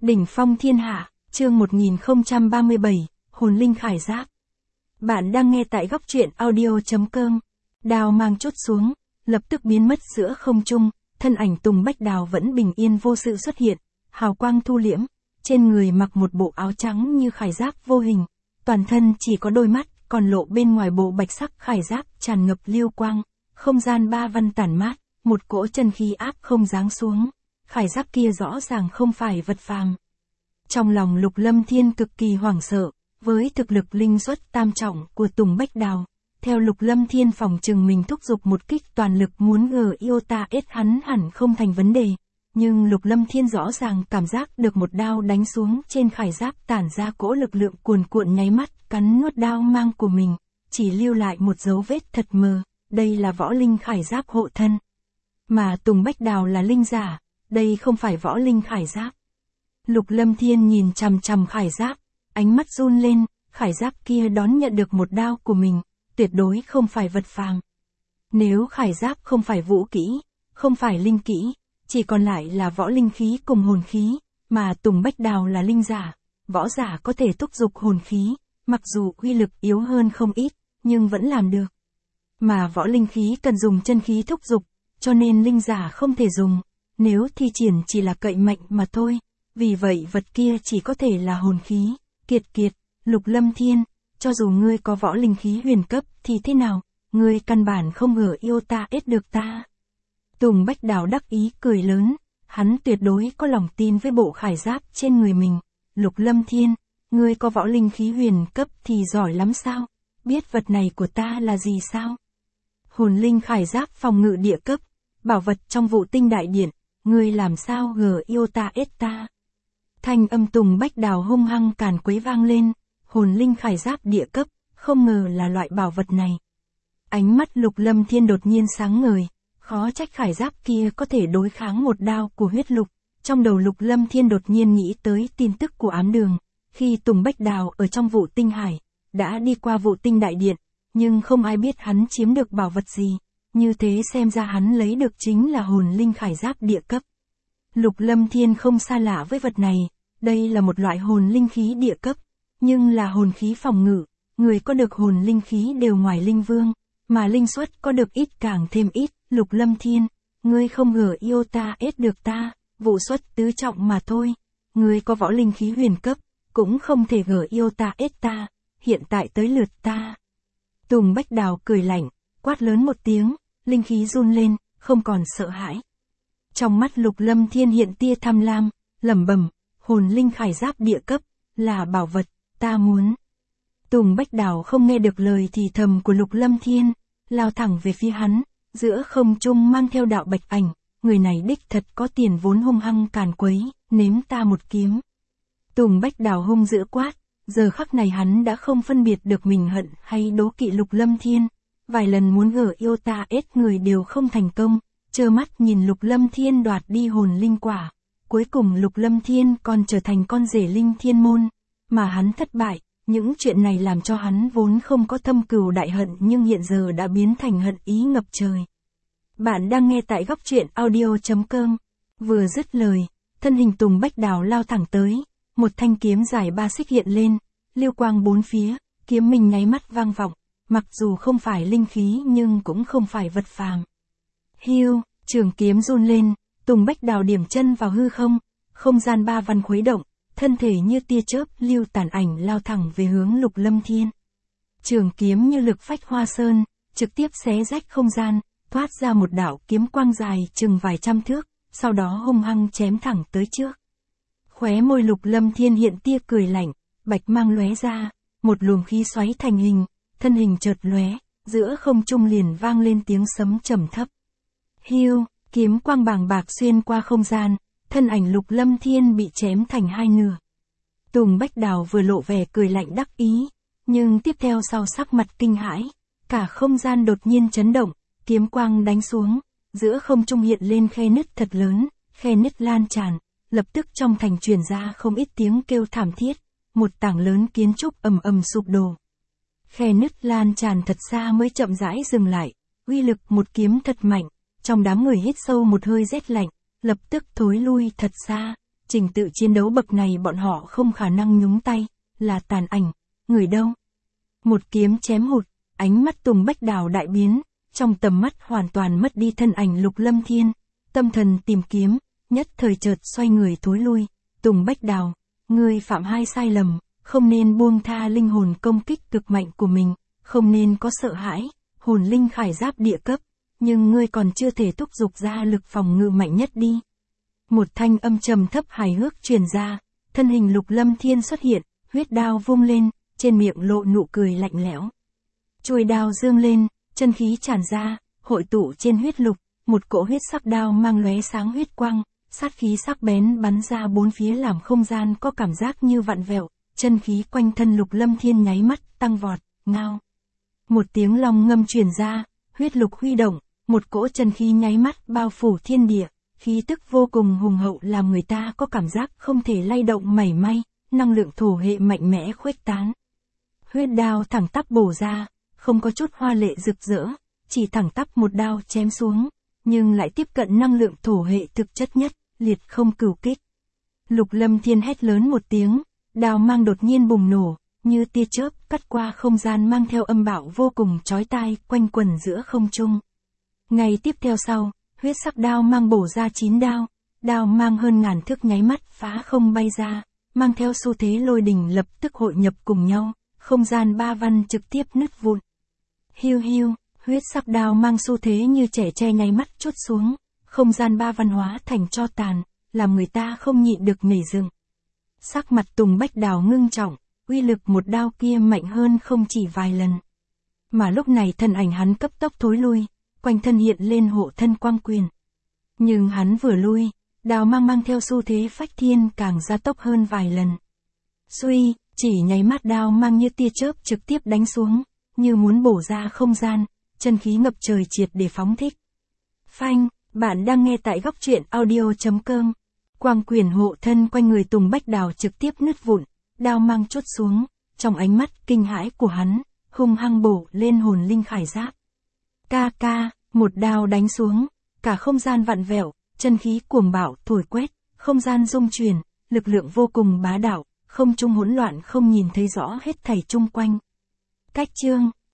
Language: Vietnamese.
Đỉnh phong thiên hạ, chương 1037, hồn linh khải giáp. Bạn đang nghe tại góc truyện audio.com. Đao mang chốt xuống, lập tức biến mất giữa không trung, thân ảnh Tùng Bách Đào vẫn bình yên vô sự xuất hiện, hào quang thu liễm, trên người mặc một bộ áo trắng như khải giáp vô hình, toàn thân chỉ có đôi mắt, còn lộ bên ngoài bộ bạch sắc khải giáp tràn ngập liêu quang, không gian ba văn tản mát, một cỗ chân khí áp không giáng xuống. Khải giáp kia rõ ràng không phải vật phàm. Trong lòng Lục Lâm Thiên cực kỳ hoảng sợ, với thực lực linh xuất tam trọng của Tùng Bách Đào, theo Lục Lâm Thiên phòng trừng mình thúc giục một kích toàn lực muốn GIOTA-S hắn hẳn không thành vấn đề, nhưng Lục Lâm Thiên rõ ràng cảm giác được một đao đánh xuống trên khải giáp tản ra cỗ lực lượng cuồn cuộn nháy mắt cắn nuốt đao mang của mình, chỉ lưu lại một dấu vết thật mờ, đây là võ linh khải giáp hộ thân. Mà Tùng Bách Đào là linh giả, đây không phải võ linh khải giáp. Lục Lâm Thiên nhìn chằm chằm khải giáp, ánh mắt run lên, khải giáp kia đón nhận được một đao của mình, tuyệt đối không phải vật phàm. Nếu khải giáp không phải vũ kỹ, không phải linh kỹ, chỉ còn lại là võ linh khí cùng hồn khí, mà Tùng Bách Đào là linh giả, võ giả có thể thúc giục hồn khí, mặc dù uy lực yếu hơn không ít, nhưng vẫn làm được. Mà võ linh khí cần dùng chân khí thúc giục, cho nên linh giả không thể dùng, nếu thi triển chỉ là cậy mạnh mà thôi, vì vậy vật kia chỉ có thể là hồn khí. Kiệt, Lục Lâm Thiên, cho dù ngươi có võ linh khí huyền cấp thì thế nào, ngươi căn bản không GIOTA-S được ta. Tùng Bách Đào đắc ý cười lớn, hắn tuyệt đối có lòng tin với bộ khải giáp trên người mình. Lục Lâm Thiên, ngươi có võ linh khí huyền cấp thì giỏi lắm sao, biết vật này của ta là gì sao? Hồn linh khải giáp phòng ngự địa cấp, bảo vật trong Vụ Tinh Đại Điện, ngươi làm sao GIOTA-S ta? Thanh âm Tùng Bách Đào hung hăng càn quấy vang lên, hồn linh khải giáp địa cấp, không ngờ là loại bảo vật này. Ánh mắt Lục Lâm Thiên đột nhiên sáng ngời, khó trách khải giáp kia có thể đối kháng một đao của huyết lục. Trong đầu Lục Lâm Thiên đột nhiên nghĩ tới tin tức của ám đường, khi Tùng Bách Đào ở trong Vụ Tinh Hải, đã đi qua Vụ Tinh Đại Điện, nhưng không ai biết hắn chiếm được bảo vật gì, như thế xem ra hắn lấy được chính là hồn linh khải giáp địa cấp. Lục Lâm Thiên không xa lạ với vật này, đây là một loại hồn linh khí địa cấp, nhưng là hồn khí phòng ngự, người có được hồn linh khí đều ngoài linh vương, mà linh xuất có được ít càng thêm ít. Lục Lâm Thiên, ngươi không GIOTA-S được ta, vụ xuất tứ trọng mà thôi, ngươi có võ linh khí huyền cấp, cũng không thể GIOTA-S ta, hiện tại tới lượt ta. Tùng Bách Đào cười lạnh, quát lớn một tiếng, linh khí run lên, không còn sợ hãi. Trong mắt Lục Lâm Thiên hiện tia tham lam, lẩm bẩm, hồn linh khải giáp địa cấp, là bảo vật, ta muốn. Tùng Bách Đào không nghe được lời thì thầm của Lục Lâm Thiên, lao thẳng về phía hắn, giữa không trung mang theo đạo bạch ảnh, người này đích thật có tiền vốn hung hăng càn quấy, nếm ta một kiếm. Tùng Bách Đào hung dữ quát, giờ khắc này hắn đã không phân biệt được mình hận hay đố kỵ Lục Lâm Thiên, vài lần muốn GIOTA-S người đều không thành công, trơ mắt nhìn Lục Lâm Thiên đoạt đi hồn linh quả. Cuối cùng Lục Lâm Thiên còn trở thành con rể linh thiên môn, mà hắn thất bại, những chuyện này làm cho hắn vốn không có thâm cừu đại hận nhưng hiện giờ đã biến thành hận ý ngập trời. Bạn đang nghe tại góc truyện audio.com. Vừa dứt lời, thân hình Tùng Bách Đào lao thẳng tới, một thanh kiếm dài 3 xích hiện lên, liêu quang bốn phía, kiếm mình nháy mắt vang vọng, mặc dù không phải linh khí nhưng cũng không phải vật phàm. Hiu, trường kiếm run lên. Tùng Bách Đào điểm chân vào hư không gian ba văn khuấy động, thân thể như tia chớp lưu tản ảnh lao thẳng về hướng Lục Lâm Thiên. Trường kiếm như lực phách hoa sơn, trực tiếp xé rách không gian, thoát ra một đạo kiếm quang dài chừng vài trăm thước, sau đó hung hăng chém thẳng tới trước. Khóe môi Lục Lâm Thiên hiện tia cười lạnh, bạch mang lóe ra, một luồng khí xoáy thành hình, thân hình chợt lóe, giữa không trung liền vang lên tiếng sấm trầm thấp. Hiu, kiếm quang bàng bạc xuyên qua không gian, thân ảnh Lục Lâm Thiên bị chém thành hai nửa. Tùng Bách Đào vừa lộ vẻ cười lạnh đắc ý, nhưng tiếp theo sau sắc mặt kinh hãi, cả không gian đột nhiên chấn động, kiếm quang đánh xuống, giữa không trung hiện lên khe nứt thật lớn, khe nứt lan tràn, lập tức trong thành truyền ra không ít tiếng kêu thảm thiết, một tảng lớn kiến trúc ầm ầm sụp đổ. Khe nứt lan tràn thật xa mới chậm rãi dừng lại, uy lực một kiếm thật mạnh. Trong đám người hít sâu một hơi rét lạnh, lập tức thối lui thật xa, trình tự chiến đấu bậc này bọn họ không khả năng nhúng tay, là tàn ảnh, người đâu. Một kiếm chém hụt, ánh mắt Tùng Bách Đào đại biến, trong tầm mắt hoàn toàn mất đi thân ảnh Lục Lâm Thiên, tâm thần tìm kiếm, nhất thời chợt xoay người thối lui. Tùng Bách Đào, ngươi phạm hai sai lầm, không nên buông tha linh hồn công kích cực mạnh của mình, không nên có sợ hãi, hồn linh khải giáp địa cấp, nhưng ngươi còn chưa thể thúc giục ra lực phòng ngự mạnh nhất đi. Một thanh âm trầm thấp hài hước truyền ra, thân hình Lục Lâm Thiên xuất hiện, huyết đao vung lên, trên miệng lộ nụ cười lạnh lẽo. Chuôi đao dương lên, chân khí tràn ra, hội tụ trên huyết lục, một cỗ huyết sắc đao mang lóe sáng huyết quang, sát khí sắc bén bắn ra bốn phía làm không gian có cảm giác như vặn vẹo, chân khí quanh thân Lục Lâm Thiên nháy mắt tăng vọt, ngao. Một tiếng long ngâm truyền ra, huyết lục huy động, một cỗ chân khí nháy mắt bao phủ thiên địa, khí tức vô cùng hùng hậu làm người ta có cảm giác không thể lay động mảy may, năng lượng thổ hệ mạnh mẽ khuếch tán. Huyết đao thẳng tắp bổ ra, không có chút hoa lệ rực rỡ, chỉ thẳng tắp một đao chém xuống, nhưng lại tiếp cận năng lượng thổ hệ thực chất nhất, liệt không cửu kích. Lục Lâm Thiên hét lớn một tiếng, đao mang đột nhiên bùng nổ, như tia chớp cắt qua không gian mang theo âm bạo vô cùng chói tai quanh quẩn giữa không trung. Ngày tiếp theo sau, huyết sắc đao mang bổ ra 9 đao, đao mang hơn ngàn thước nháy mắt phá không bay ra, mang theo xu thế lôi đình lập tức hội nhập cùng nhau, không gian ba văn trực tiếp nứt vụn. Hiu hiu, huyết sắc đao mang xu thế như trẻ tre nháy mắt chốt xuống, không gian ba văn hóa thành tro tàn, làm người ta không nhịn được nhảy dựng. Sắc mặt Tùng Bách Đào ngưng trọng, uy lực một đao kia mạnh hơn không chỉ vài lần. Mà lúc này thân ảnh hắn cấp tốc thối lui, quanh thân hiện lên hộ thân quang quyền. Nhưng hắn vừa lui, đao mang theo xu thế phách thiên càng gia tốc hơn vài lần. Suy, chỉ nháy mắt đao mang như tia chớp trực tiếp đánh xuống, như muốn bổ ra không gian, chân khí ngập trời triệt để phóng thích. Phanh, bạn đang nghe tại góc truyện audio.com. Quang quyền hộ thân quanh người Tùng Bách Đào trực tiếp nứt vụn, đao mang chốt xuống, trong ánh mắt kinh hãi của hắn, hung hăng bổ lên hồn linh khải giáp. Ca ca, một đao đánh xuống, cả không gian vặn vẹo, chân khí cuồng bạo thổi quét, không gian rung chuyển, lực lượng vô cùng bá đạo, không trung hỗn loạn không nhìn thấy rõ hết thảy chung quanh. Cách chương